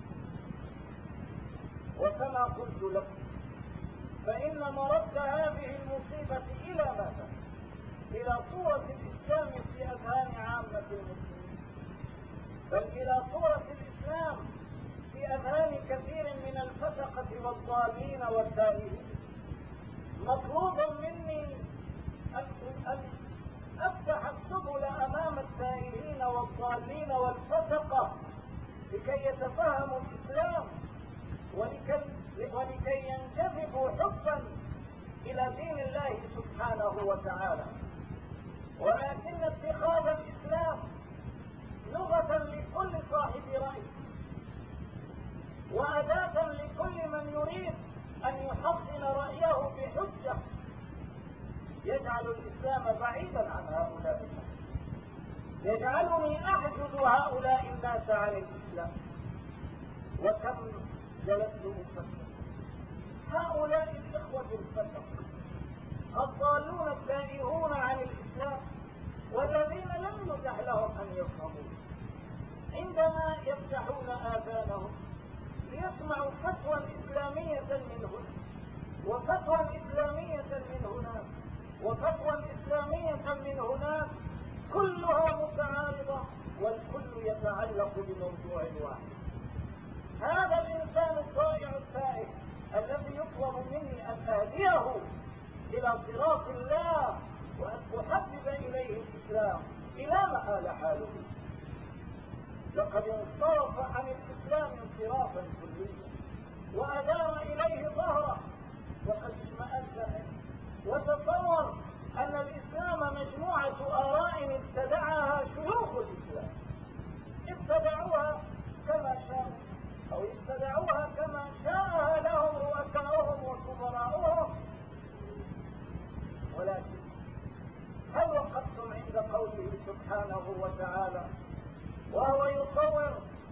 وكما قلت لكم فإن مرد هذه المصيبة إلى ماذا؟ إلى صورة الإسلام في أذهان عامة المسلمين، بل إلى صورة الإسلام في أذهان كثير من الفسقة والضالين والتائهين. مطلوب مني أن أفتح السبل أمام التائهين والضالين والفسقة لكي يتفهموا الإسلام ولكي ينجذبوا حبا إلى دين الله سبحانه وتعالى. ولكن اتخاذ الإسلام لغة لكل صاحب رأي وأداة لكل من يريد أن يحصن رأيه بحجة يجعل الإسلام بعيدا عن هؤلاء الناس، يجعلني أحجز هؤلاء الناس عن الإسلام. وكم جلست أفكر هؤلاء الإخوة الفسق الضالون التائهون عن الإسلام والذين لم يتح لهم أن يفهموا، عندما يفتحون آذانهم ليسمعوا فتوى إسلامية من هنا وفتوى إسلامية من هناك وفتوى إسلامية من هناك، كلها متعارضة والكل يتعلق بموضوع واحد. هذا الإنسان الضائع التائه الذي يطلب مني أن أهديه إلى صراط الله وأن أحبب إليه الإسلام، إلى ما آل حاله؟ لقد انصرف عن الإسلام انصرافا كليا وأدار إليه ظهره وقد اشمأز منه، وتصور أن الإسلام مجموعة آراء ابتدعها شيوخ الإسلام، ابتدعوها كما شاءوا أو ابتدعوها كما شاءها لهم رؤساؤهم وكبراؤهم. ولكن هل وقفتم عند قوله سبحانه وتعالى وهو يصور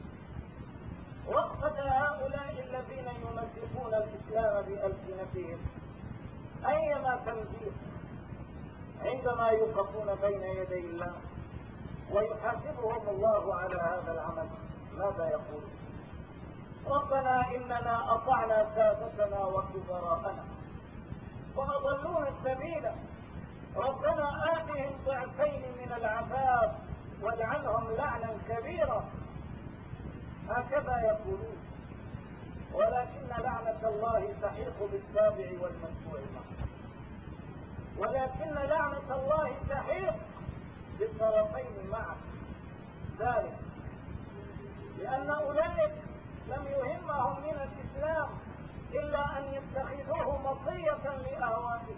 وقفة هؤلاء الذين يمزقون الإسلام بألسنتهم أيما تمزيق عندما يوقفون بين يدي الله ويحاسبهم الله على هذا العمل؟ ماذا يقول؟ ربنا إننا أطعنا سادتنا وكبراءنا وأضلونا السبيل، ربنا آتهم ضعفين من العذاب والعنهم لعنا كبيرا. هكذا يقولون، ولكن لعنة الله تحيق بالتابع والمتبوع معه، ولكن لعنة الله تحيق بالطرفين معه. ذلك لأن أولئك لم يهمهم من الإسلام إلا أن يتخذوه مطية لأهوائهم،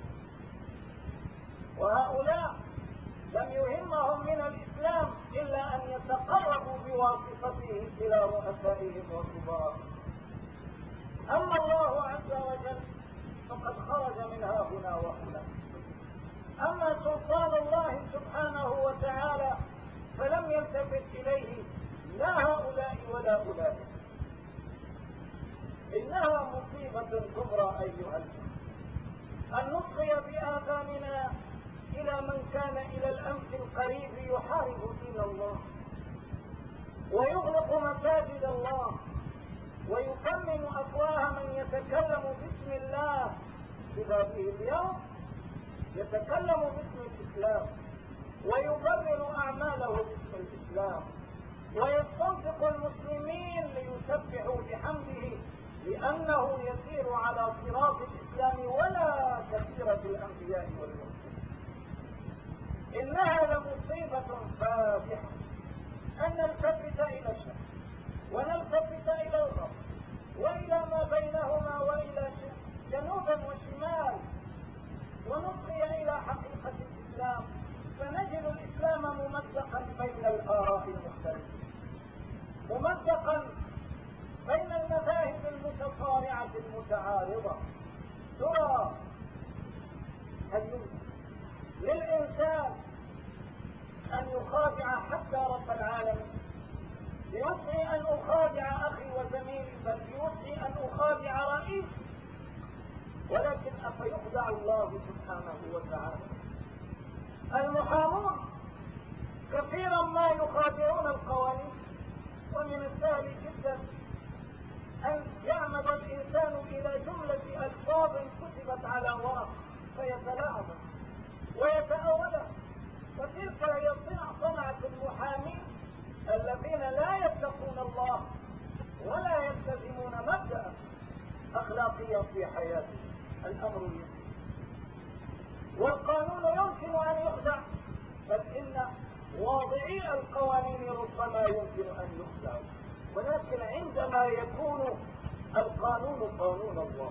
وهؤلاء لم يهمهم من الإسلام إلا أن يتقربوا بواسطته إلى رؤسائهم وكبارهم. أما الله عز وجل فقد خرج منها هنا وهناك. أما سلطان الله سبحانه وتعالى فلم يلتفت إليه لا هؤلاء ولا أولئك. إنها مصيبة كبرى أيها الناس أن نصغي بآذاننا إلى من كان إلى الأمس القريب يحارب دين الله ويغلق مساجد الله ويكمم أفواه من يتكلم باسم الله، إذا به اليوم يتكلم باسم الإسلام ويبرر أعماله باسم الإسلام ويستنطق المسلمين ليسبحوا بحمده لأنه يسير على صراط الإسلام ولا كثيرة الأنبياء والمرسلين. إنها لمصيبة فادحة أن نلتفت إلى الشرق ونلتفت إلى الغرب وإلى ما بينهما وإلى جنوبا وشمال ونصغي إلى حقيقة الإسلام فنجد الإسلام ممزقا بين الآراء المختلفة، ممزقا بين المذاهب المتصارعة المتعارضة. ترى هل يمكن للإنسان أن يخادع حتى رب العالمين ليصبح الأمر يسير، والقانون يمكن أن يخدع، بل إن واضعي القوانين ربما يمكن أن يخدعوا، ولكن عندما يكون القانون قانون الله،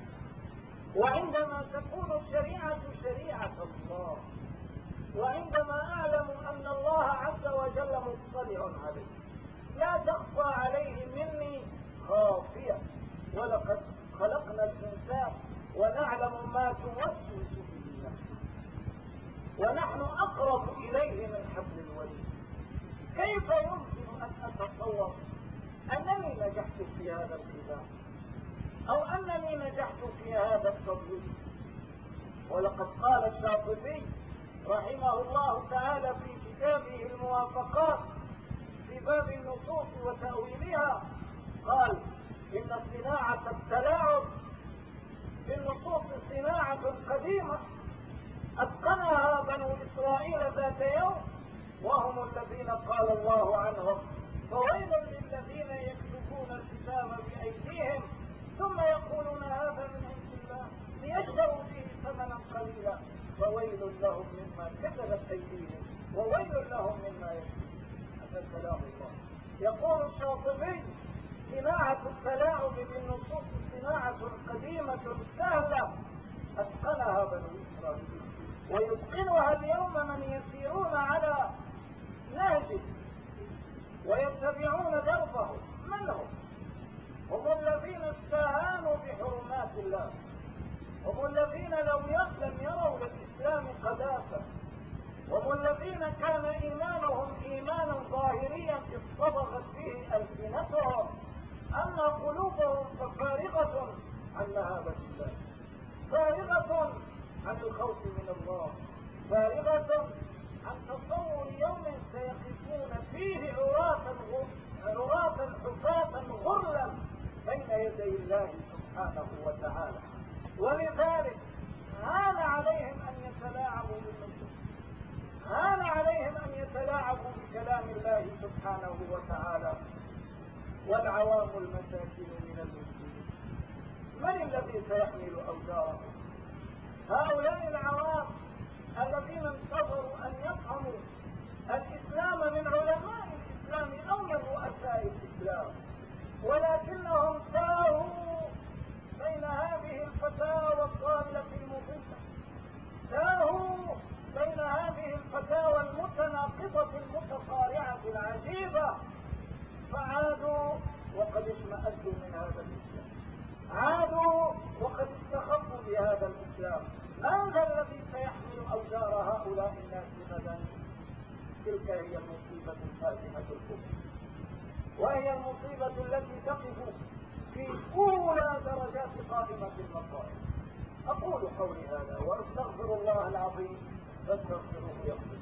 وعندما تكون الشريعة شريعة الله، وعندما أعلم أن الله عز وجل مطلع عليه لا تخفى عليه مني خافية، ولقد خلقنا الإنسان ونعلم ما توسوس به نفسه، ونحن أقرب إليه من حبل الوريد. كيف يمكن أن أتصور أنني نجحت في هذا الكتاب أو أنني نجحت في هذا التطبيق؟ ولقد قال الشاطبي رحمه الله تعالى في كتابه الموافقات في باب النصوص وتأويلها، قال إن صناعة التلاعب بالنصوص صناعة قديمة أتقنها بنو إسرائيل ذات يوم، وهم الذين قال الله عنهم فويل للذين يكتبون الكتاب بأيديهم ثم يقولون هذا من عند الله ليشتروا به ثمنا قليلا فويل لهم مما كتبت أيديهم وويل لهم مما يكتبون. هذا كلام الله. يقول الشاطبي صناعة التلاعب بالنصوص صناعة قديمة سهلة أتقنها بنو إسرائيل، ويتقنها اليوم من يسيرون على نهجه ويتبعون دربه. من هم الذين استهانوا بحرمات الله، هم الذين لم يروا للإسلام قداسة، هم الذين كان إيمانهم إيمانا ظاهريا اصطبغت به ألسنتهم، أما قلوبهم ففارغة عن مهابة الله، فارغة عن الخوف من الله، فارغة عن تصور يوم سيقفون فيه عراة حفاة غرلا بين يدي الله سبحانه وتعالى. ولذلك هان عليهم أن يتلاعبوا بالنصوص، هان عليهم أن يتلاعبوا بكلام الله سبحانه وتعالى. والعوام المساكين من المسلمين من الذي سيحمل أوزارهم؟ هؤلاء العوام الذين انتظروا أن يفهموا الإسلام من علماء الإسلام أو من رؤساء الإسلام، ولكنهم ساهوا بين هذه الفتاوى الضالة المضلة، ساهوا بين هذه الفتاوى المتناقضة المتصارعة العجيبة، فعادوا وقد اشمأزوا من هذا الإسلام، عادوا وقد استخفوا بهذا الإسلام. من ذا الذي سيحمل أوزار هؤلاء الناس غدا؟ تلك هي المصيبة الفاتحة الكبرى، وهي المصيبة التي تقف في أولى درجات قائمة المصائب. أقول قولي هذا وأستغفر الله العظيم فاستغفروه يغفر